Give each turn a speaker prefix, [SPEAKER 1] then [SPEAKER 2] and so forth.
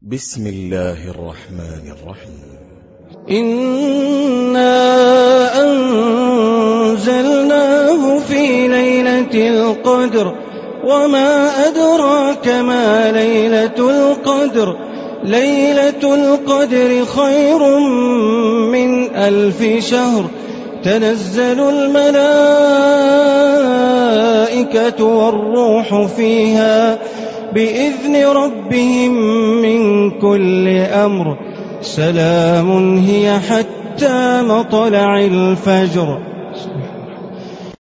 [SPEAKER 1] بسم الله الرحمن الرحيم.
[SPEAKER 2] إنا أنزلناه في ليلة القدر وما أدراك ما ليلة القدر ليلة القدر خير من 1000 شهر تنزل الملائكة والروح فيها بإذن ربهم من كل أمر سلام هي حتى مطلع الفجر.